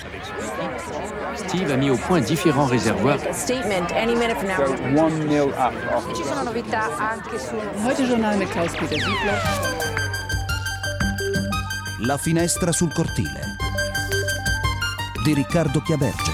Steve a mis au point différents réservoirs. Statement any minute from now. 1-0 up. Ci sono novità anche sul Heute Journal mit Klaus-Peter Siebler. La finestra sul cortile di Riccardo Chiaberge.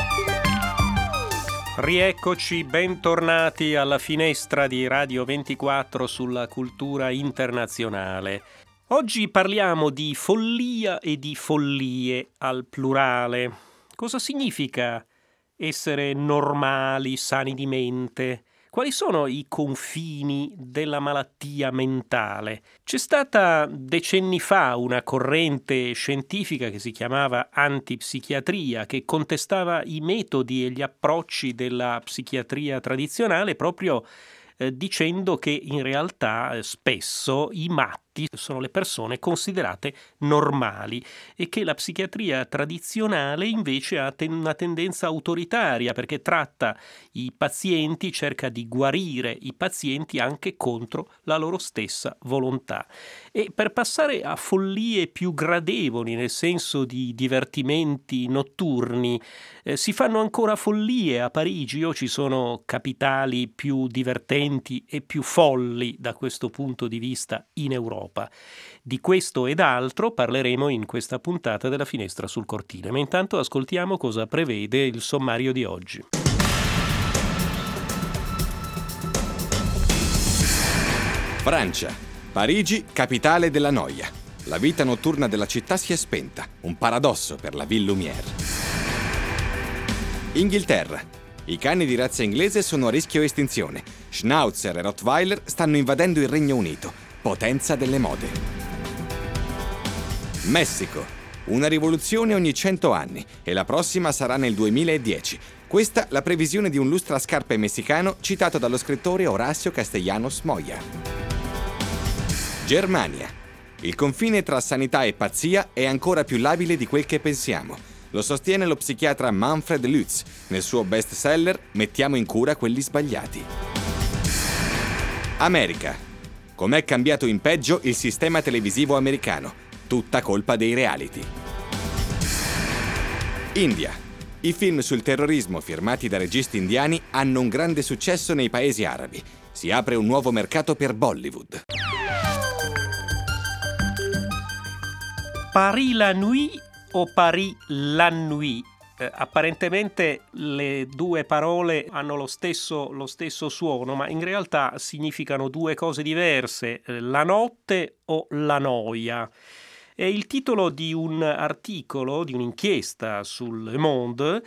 Rieccoci, bentornati alla finestra di Radio 24 sulla cultura internazionale. Oggi parliamo di follia e di follie al plurale. Cosa significa essere normali, sani di mente? Quali sono i confini della malattia mentale? C'è stata decenni fa una corrente scientifica che si chiamava antipsichiatria, che contestava i metodi e gli approcci della psichiatria tradizionale proprio dicendo che in realtà spesso i matti sono le persone considerate normali e che la psichiatria tradizionale invece ha una tendenza autoritaria perché tratta i pazienti, cerca di guarire i pazienti anche contro la loro stessa volontà. E per passare a follie più gradevoli, nel senso di divertimenti notturni, si fanno ancora follie a Parigi o ci sono capitali più divertenti e più folli da questo punto di vista in Europa? Di questo ed altro parleremo in questa puntata della Finestra sul Cortile, ma intanto ascoltiamo cosa prevede il sommario di oggi. Francia. Parigi, capitale della noia. La vita notturna della città si è spenta, un paradosso per la Ville Lumière. Inghilterra. I cani di razza inglese sono a rischio estinzione. Schnauzer e Rottweiler stanno invadendo il Regno Unito, potenza delle mode. Messico. Una rivoluzione ogni 100 anni e la prossima sarà nel 2010. Questa la previsione di un lustrascarpe messicano citato dallo scrittore Horacio Castellanos Moya. Germania. Il confine tra sanità e pazzia è ancora più labile di quel che pensiamo. Lo sostiene lo psichiatra Manfred Lutz nel suo bestseller Mettiamo in cura quelli sbagliati. America. Com'è cambiato in peggio il sistema televisivo americano? Tutta colpa dei reality. India. I film sul terrorismo firmati da registi indiani hanno un grande successo nei paesi arabi. Si apre un nuovo mercato per Bollywood. Paris la nuit o Paris la nuit? Apparentemente le due parole hanno lo stesso suono, ma in realtà significano due cose diverse, la notte o la noia. È il titolo di un articolo, di un'inchiesta sul Le Monde,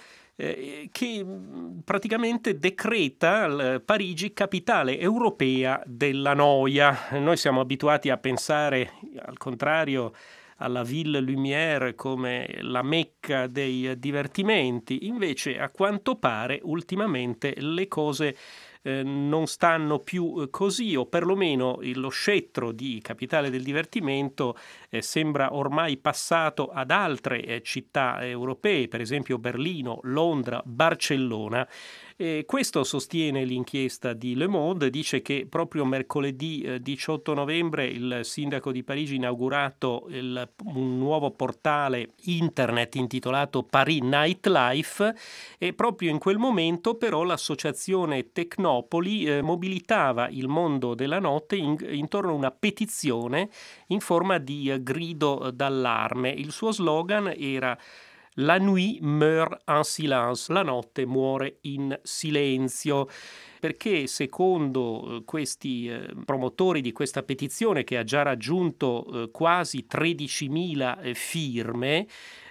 che praticamente decreta Parigi capitale europea della noia. Noi siamo abituati a pensare, al contrario, alla Ville Lumière come la mecca dei divertimenti, invece a quanto pare ultimamente le cose non stanno più così, o perlomeno lo scettro di capitale del divertimento sembra ormai passato ad altre città europee, per esempio Berlino, Londra, Barcellona. Questo sostiene l'inchiesta di Le Monde, dice che proprio mercoledì 18 novembre il sindaco di Parigi ha inaugurato un nuovo portale internet intitolato Paris Nightlife e proprio in quel momento però l'associazione Tecnopoli mobilitava il mondo della notte intorno a una petizione in forma di grido d'allarme. Il suo slogan era La nuit meurt en silence, la notte muore in silenzio, perché secondo questi promotori di questa petizione, che ha già raggiunto quasi 13.000 firme,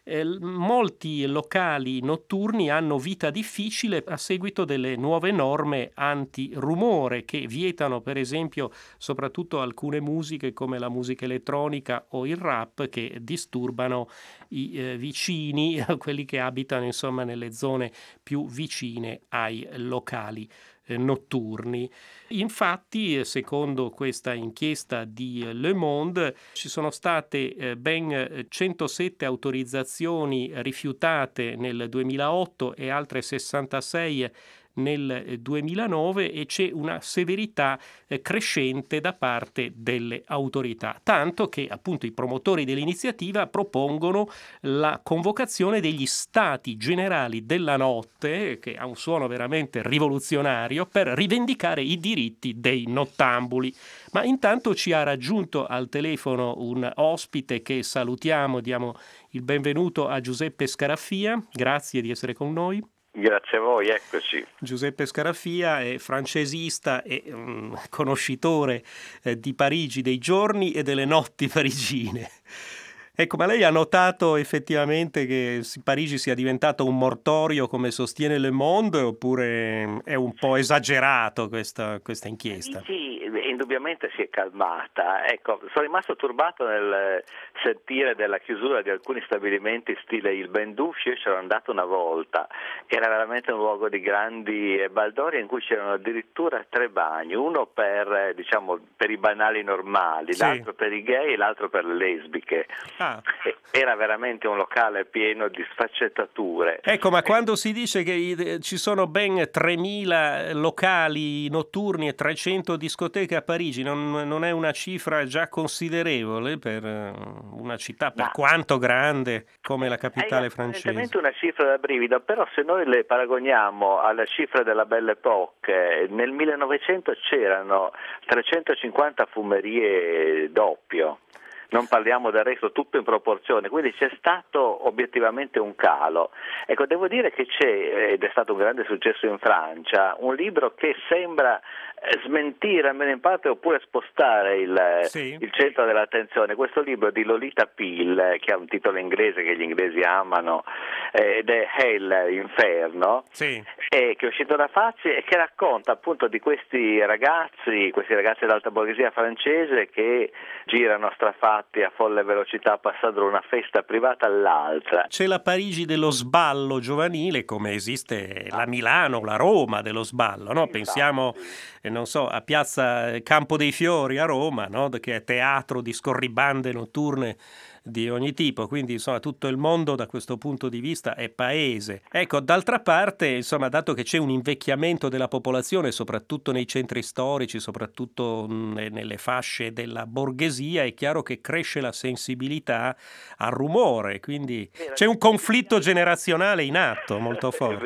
molti locali notturni hanno vita difficile a seguito delle nuove norme antirumore che vietano per esempio soprattutto alcune musiche come la musica elettronica o il rap che disturbano i vicini, quelli che abitano insomma nelle zone più vicine ai locali notturni. Infatti, secondo questa inchiesta di Le Monde, ci sono state ben 107 autorizzazioni rifiutate nel 2008 e altre 66 nel 2009 e c'è una severità crescente da parte delle autorità, tanto che appunto i promotori dell'iniziativa propongono la convocazione degli Stati Generali della Notte, che ha un suono veramente rivoluzionario, per rivendicare i diritti dei nottambuli. Ma intanto ci ha raggiunto al telefono un ospite che salutiamo, diamo il benvenuto a Giuseppe Scaraffia, grazie di essere con noi. Grazie a voi, eccoci. Giuseppe Scaraffia è francesista e conoscitore di Parigi, dei giorni e delle notti parigine. Ecco, ma lei ha notato effettivamente che Parigi sia diventato un mortorio come sostiene Le Monde, oppure è un po' esagerato questa inchiesta? Sì, indubbiamente si è calmata. Ecco, sono rimasto turbato nel sentire della chiusura di alcuni stabilimenti stile il Bain Douche. Io c'ero andato una volta, era veramente un luogo di grandi baldoria in cui c'erano addirittura 3 bagni, uno per i banali normali, sì, l'altro per i gay e l'altro per le lesbiche. Era veramente un locale pieno di sfaccettature. Ecco, ma quando si dice che ci sono ben 3.000 locali notturni e 300 discoteche a Parigi, non è una cifra già considerevole per una città per quanto grande come la capitale francese? È evidentemente una cifra da brivido, però se noi le paragoniamo alla cifra della Belle Époque, nel 1900 c'erano 350 fumerie d'oppio. Non parliamo del resto, tutto in proporzione, quindi c'è stato obiettivamente un calo. Ecco, devo dire che c'è, ed è stato un grande successo in Francia, un libro che sembra smentire almeno in parte oppure spostare il centro dell'attenzione. Questo libro di Lolita Pill, che ha un titolo inglese che gli inglesi amano, ed è Hell, Inferno, che è uscito da Facci e che racconta appunto di questi ragazzi dell'alta borghesia francese che girano strafatti a folle velocità passando da una festa privata all'altra. C'è la Parigi dello sballo giovanile, come esiste la Milano, la Roma dello sballo, no? Pensiamo, non so, a Piazza Campo dei Fiori a Roma, no? Che è teatro di scorribande notturne di ogni tipo, quindi insomma tutto il mondo da questo punto di vista è paese. Ecco, d'altra parte, insomma, dato che c'è un invecchiamento della popolazione, soprattutto nei centri storici, soprattutto nelle fasce della borghesia, è chiaro che cresce la sensibilità al rumore, quindi c'è un conflitto generazionale in atto molto forte.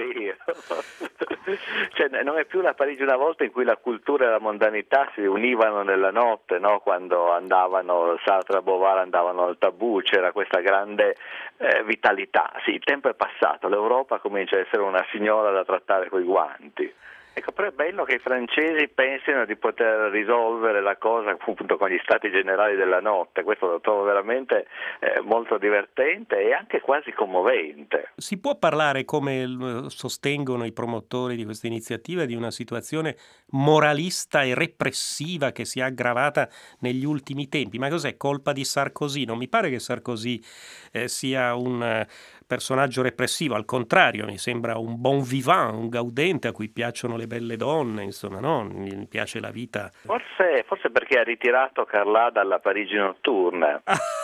Cioè, non è più la Parigi una volta in cui la cultura e la mondanità si univano nella notte, no? Quando andavano Sartre e Beauvoir andavano al Tabù, c'era questa grande vitalità. Sì, il tempo è passato, l'Europa comincia a essere una signora da trattare coi guanti. Ecco, però è bello che i francesi pensino di poter risolvere la cosa appunto con gli stati generali della notte. Questo lo trovo veramente molto divertente e anche quasi commovente. Si può parlare, come sostengono i promotori di questa iniziativa, di una situazione moralista e repressiva che si è aggravata negli ultimi tempi? Ma cos'è? Colpa di Sarkozy? Non mi pare che Sarkozy sia un personaggio repressivo, al contrario, mi sembra un bon vivant, un gaudente a cui piacciono le belle donne, insomma, no? Mi piace la vita. Forse perché ha ritirato Carlà dalla Parigi notturna.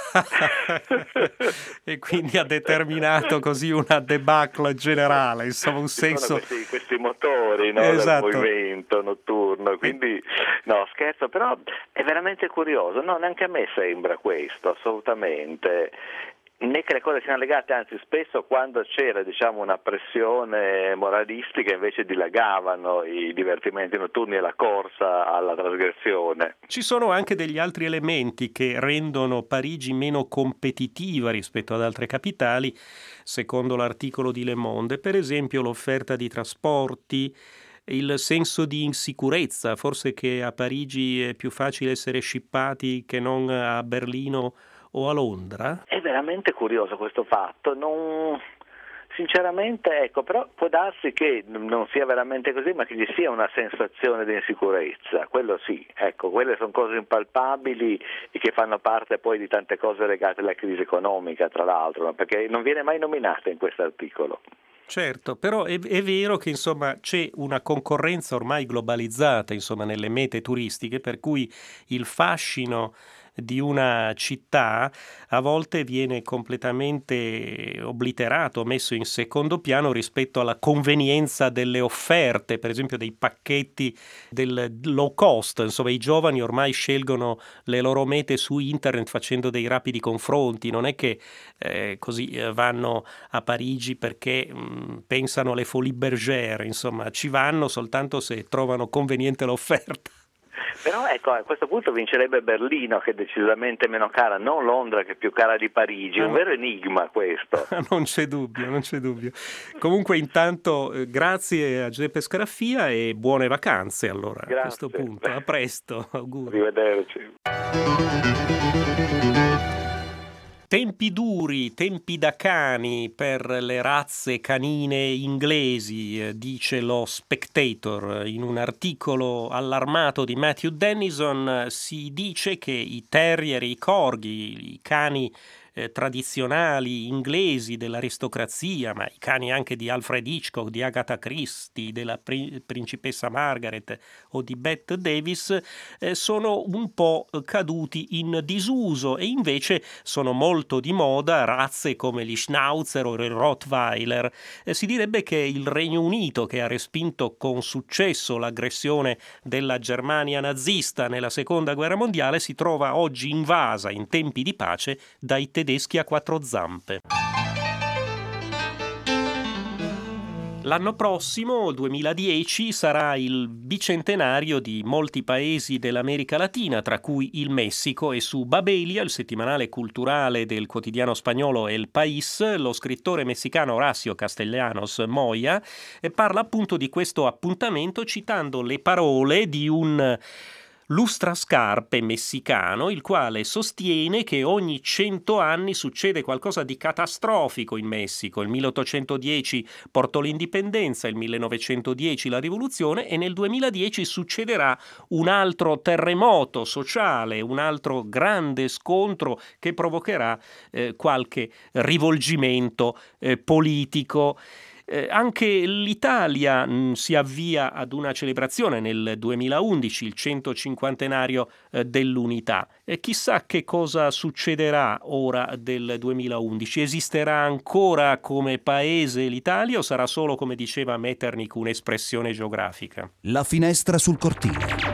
E quindi ha determinato così una debacle generale, insomma un senso... Questi motori, no? Esatto. Del movimento notturno, quindi no, scherzo, però è veramente curioso, no, neanche a me sembra questo, assolutamente. Né che le cose siano legate, anzi spesso quando c'era una pressione moralistica invece dilagavano i divertimenti notturni e la corsa alla trasgressione. Ci sono anche degli altri elementi che rendono Parigi meno competitiva rispetto ad altre capitali, secondo l'articolo di Le Monde, per esempio l'offerta di trasporti, il senso di insicurezza, forse che a Parigi è più facile essere scippati che non a Berlino o a Londra? È veramente curioso questo fatto, sinceramente, ecco, però può darsi che non sia veramente così, ma che ci sia una sensazione di insicurezza, quello sì, ecco, quelle sono cose impalpabili e che fanno parte poi di tante cose legate alla crisi economica, tra l'altro, perché non viene mai nominata in questo articolo. Certo, però è vero che insomma c'è una concorrenza ormai globalizzata insomma nelle mete turistiche, per cui il fascino di una città a volte viene completamente obliterato, messo in secondo piano rispetto alla convenienza delle offerte, per esempio dei pacchetti del low cost. Insomma, i giovani ormai scelgono le loro mete su internet facendo dei rapidi confronti, non è che così vanno a Parigi perché pensano alle Folies Bergère, insomma ci vanno soltanto se trovano conveniente l'offerta. Però ecco, a questo punto vincerebbe Berlino, che è decisamente meno cara, non Londra, che è più cara di Parigi. È un vero enigma questo. Non c'è dubbio, non c'è dubbio. Comunque intanto grazie a Giuseppe Scaraffia e buone vacanze allora. Grazie. A questo punto. A presto, auguri. Arrivederci. Tempi duri, tempi da cani per le razze canine inglesi, dice lo Spectator. In un articolo allarmato di Matthew Dennison si dice che i terrier e i corgi, i cani tradizionali inglesi dell'aristocrazia, ma i cani anche di Alfred Hitchcock, di Agatha Christie, della principessa Margaret o di Bette Davis, sono un po' caduti in disuso e invece sono molto di moda razze come gli Schnauzer o il Rottweiler. Si direbbe che il Regno Unito, che ha respinto con successo l'aggressione della Germania nazista nella Seconda Guerra Mondiale, si trova oggi invasa in tempi di pace dai tedeschi a quattro zampe. L'anno prossimo, 2010, sarà il bicentenario di molti paesi dell'America Latina, tra cui il Messico, e su Babelia, il settimanale culturale del quotidiano spagnolo El País, lo scrittore messicano Horacio Castellanos Moya parla appunto di questo appuntamento citando le parole di un lustrascarpe messicano, il quale sostiene che ogni 100 anni succede qualcosa di catastrofico in Messico. Il 1810 portò l'indipendenza, il 1910 la rivoluzione e nel 2010 succederà un altro terremoto sociale, un altro grande scontro che provocherà qualche rivolgimento politico. Anche l'Italia si avvia ad una celebrazione nel 2011, il 150enario dell'unità. Chissà che cosa succederà ora del 2011. Esisterà ancora come paese l'Italia o sarà solo, come diceva Metternich, un'espressione geografica? La finestra sul cortile.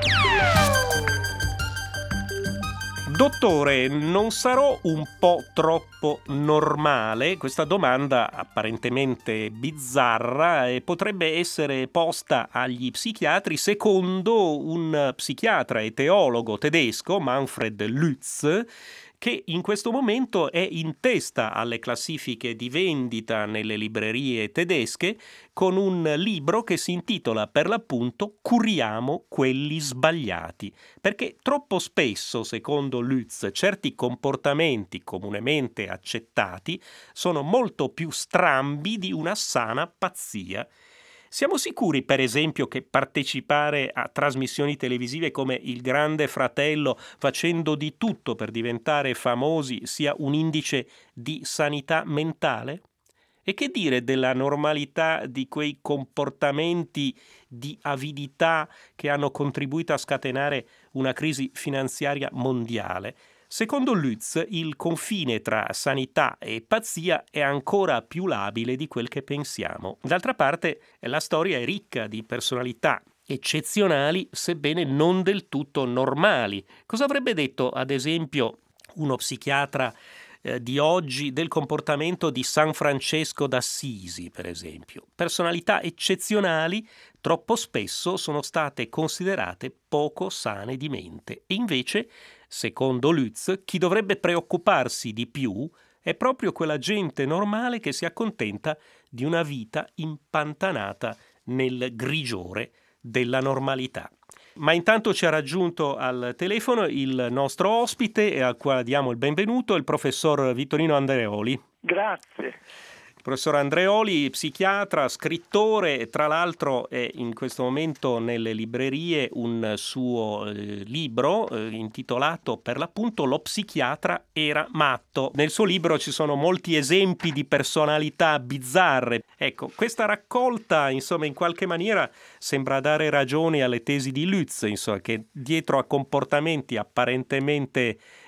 Dottore, non sarò un po' troppo normale? Questa domanda apparentemente bizzarra potrebbe essere posta agli psichiatri secondo un psichiatra e teologo tedesco, Manfred Lütz, che in questo momento è in testa alle classifiche di vendita nelle librerie tedesche con un libro che si intitola per l'appunto Curiamo quelli sbagliati, perché troppo spesso, secondo Lütz, certi comportamenti comunemente accettati sono molto più strambi di una sana pazzia. Siamo sicuri, per esempio, che partecipare a trasmissioni televisive come Il Grande Fratello, facendo di tutto per diventare famosi, sia un indice di sanità mentale? E che dire della normalità di quei comportamenti di avidità che hanno contribuito a scatenare una crisi finanziaria mondiale? Secondo Lütz, il confine tra sanità e pazzia è ancora più labile di quel che pensiamo. D'altra parte, la storia è ricca di personalità eccezionali, sebbene non del tutto normali. Cosa avrebbe detto, ad esempio, uno psichiatra di oggi del comportamento di San Francesco d'Assisi, per esempio? Personalità eccezionali troppo spesso sono state considerate poco sane di mente e invece, secondo Lütz, chi dovrebbe preoccuparsi di più è proprio quella gente normale che si accontenta di una vita impantanata nel grigiore della normalità. Ma intanto ci ha raggiunto al telefono il nostro ospite al quale diamo il benvenuto, il professor Vittorino Andreoli. Grazie. Professor Andreoli, psichiatra, scrittore, tra l'altro è in questo momento nelle librerie un suo libro intitolato per l'appunto Lo psichiatra era matto. Nel suo libro ci sono molti esempi di personalità bizzarre. Ecco, questa raccolta, insomma, in qualche maniera sembra dare ragione alle tesi di Lütz, insomma, che dietro a comportamenti apparentemente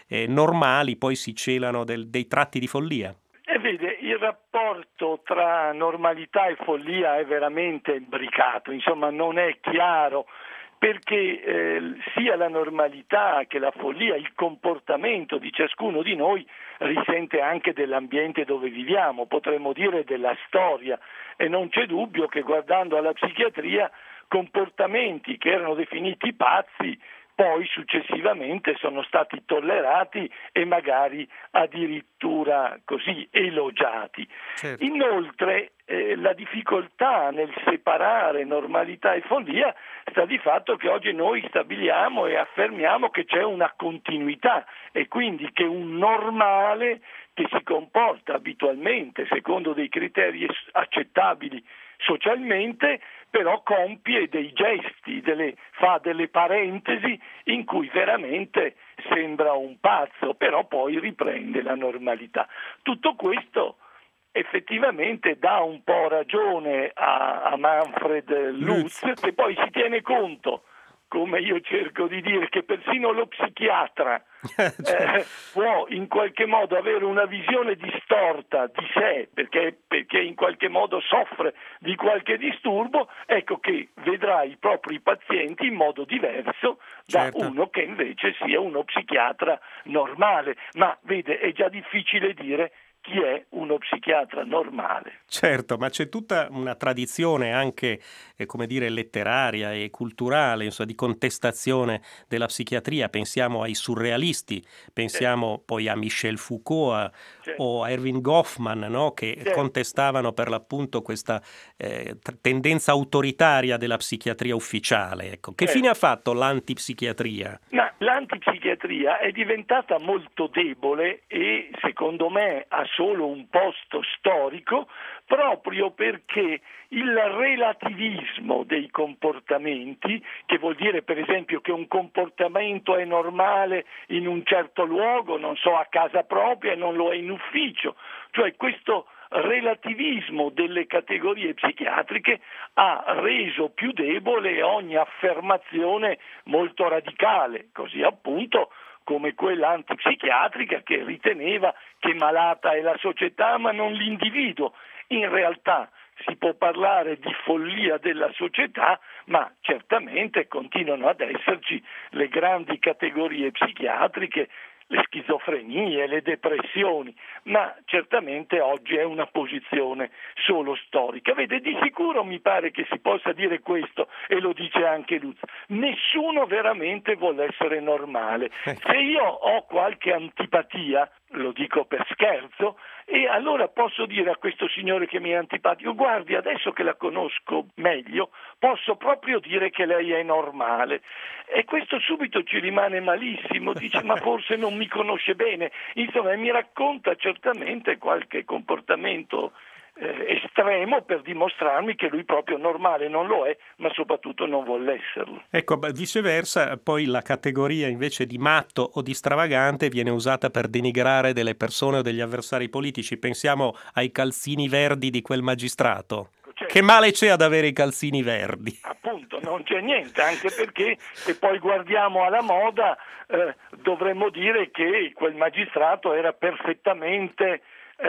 normali poi si celano dei tratti di follia. E vede, il rapporto tra normalità e follia è veramente imbricato, insomma non è chiaro, perché sia la normalità che la follia, il comportamento di ciascuno di noi risente anche dell'ambiente dove viviamo, potremmo dire della storia, e non c'è dubbio che guardando alla psichiatria comportamenti che erano definiti pazzi poi successivamente sono stati tollerati e magari addirittura così elogiati. Certo. Inoltre la difficoltà nel separare normalità e follia sta di fatto che oggi noi stabiliamo e affermiamo che c'è una continuità e quindi che un normale che si comporta abitualmente secondo dei criteri accettabili socialmente, però compie dei gesti, fa delle parentesi in cui veramente sembra un pazzo, però poi riprende la normalità. Tutto questo effettivamente dà un po' ragione a Manfred Lutz, se poi si tiene conto, come io cerco di dire, che persino lo psichiatra può in qualche modo avere una visione distorta di sé perché in qualche modo soffre di qualche disturbo, ecco che vedrà i propri pazienti in modo diverso da uno che invece sia uno psichiatra normale. Ma vede, è già difficile dire chi è uno psichiatra normale. Certo, ma c'è tutta una tradizione anche, come dire, letteraria e culturale, insomma, di contestazione della psichiatria. Pensiamo ai surrealisti, pensiamo poi a Michel Foucault o a Erving Goffman, no? Che contestavano per l'appunto questa tendenza autoritaria della psichiatria ufficiale. Ecco. Che fine ha fatto l'antipsichiatria? Ma l'antipsichiatria è diventata molto debole e secondo me ha solo un posto storico proprio perché il relativismo dei comportamenti, che vuol dire per esempio che un comportamento è normale in un certo luogo, non so, a casa propria e non lo è in ufficio, cioè questo relativismo delle categorie psichiatriche ha reso più debole ogni affermazione molto radicale, così appunto come quella antipsichiatrica che riteneva che malata è la società ma non l'individuo. In realtà si può parlare di follia della società, ma certamente continuano ad esserci le grandi categorie psichiatriche, le schizofrenie, le depressioni, ma certamente oggi è una posizione solo storica. Vede, di sicuro mi pare che si possa dire questo, e lo dice anche Lutz, nessuno veramente vuole essere normale. Se io ho qualche antipatia, lo dico per scherzo, e allora posso dire a questo signore che mi è antipatico: guardi, adesso che la conosco meglio, posso proprio dire che lei è normale. E questo subito ci rimane malissimo, dice ma forse non mi conosce bene, insomma mi racconta certamente qualche comportamento estremo per dimostrarmi che lui proprio normale non lo è, ma soprattutto non vuole esserlo. Ecco, viceversa, poi la categoria invece di matto o di stravagante viene usata per denigrare delle persone o degli avversari politici. Pensiamo ai calzini verdi di quel magistrato. Che male c'è ad avere i calzini verdi? Appunto, non c'è niente, anche perché se poi guardiamo alla moda dovremmo dire che quel magistrato era perfettamente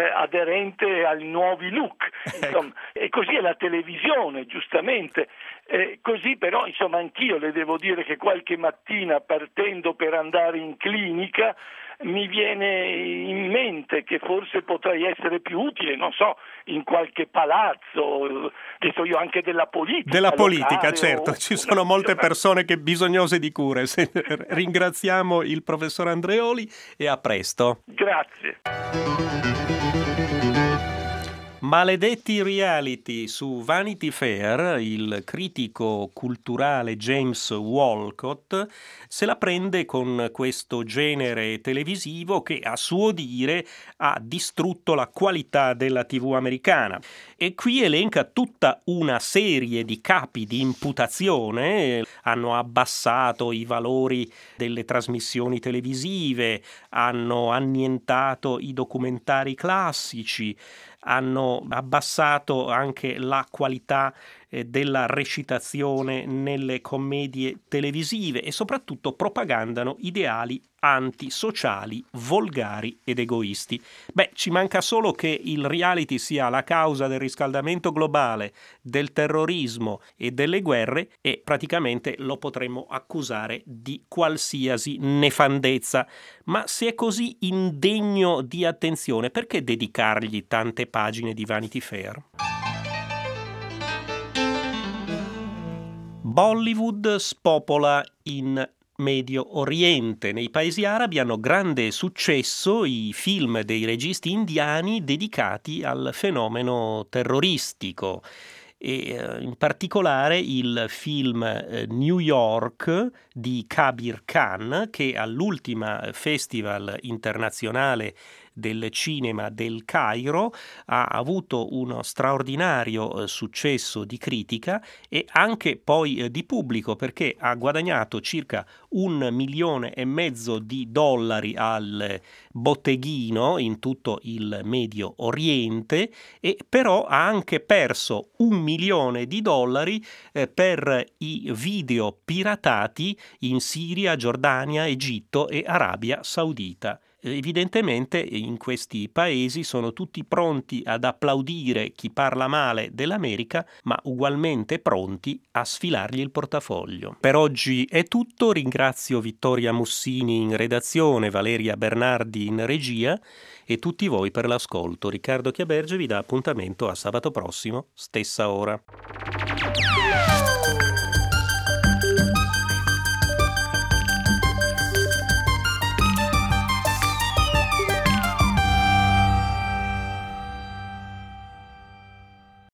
aderente ai nuovi look, insomma. E così è la televisione, giustamente, così però insomma anch'io le devo dire che qualche mattina partendo per andare in clinica mi viene in mente che forse potrei essere più utile, non so, in qualche palazzo, che so io, anche della politica. Della politica, locale, certo, ci sono molte persone che bisognose di cure. Ringraziamo il professor Andreoli e a presto. Grazie. Maledetti reality su Vanity Fair, il critico culturale James Wolcott se la prende con questo genere televisivo che a suo dire ha distrutto la qualità della TV americana. E qui elenca tutta una serie di capi di imputazione. Hanno abbassato i valori delle trasmissioni televisive, hanno annientato i documentari classici, hanno abbassato anche la qualità della recitazione nelle commedie televisive e soprattutto propagandano ideali antisociali, volgari ed egoisti. Ci manca solo che il reality sia la causa del riscaldamento globale, del terrorismo e delle guerre e praticamente lo potremmo accusare di qualsiasi nefandezza. Ma se è così indegno di attenzione, perché dedicargli tante pagine di Vanity Fair? Bollywood spopola in Medio Oriente. Nei paesi arabi hanno grande successo i film dei registi indiani dedicati al fenomeno terroristico e in particolare il film New York di Kabir Khan, che all'ultima Festival internazionale del cinema del Cairo ha avuto uno straordinario successo di critica e anche poi di pubblico, perché ha guadagnato circa $1,5 milioni di dollari al botteghino in tutto il Medio Oriente, e però ha anche perso $1 milione per i video piratati in Siria, Giordania, Egitto e Arabia Saudita. Evidentemente in questi paesi sono tutti pronti ad applaudire chi parla male dell'America, ma ugualmente pronti a sfilargli il portafoglio. Per oggi è tutto, ringrazio Vittoria Mussini in redazione, Valeria Bernardi in regia e tutti voi per l'ascolto. Riccardo Chiaberge vi dà appuntamento a sabato prossimo, stessa ora.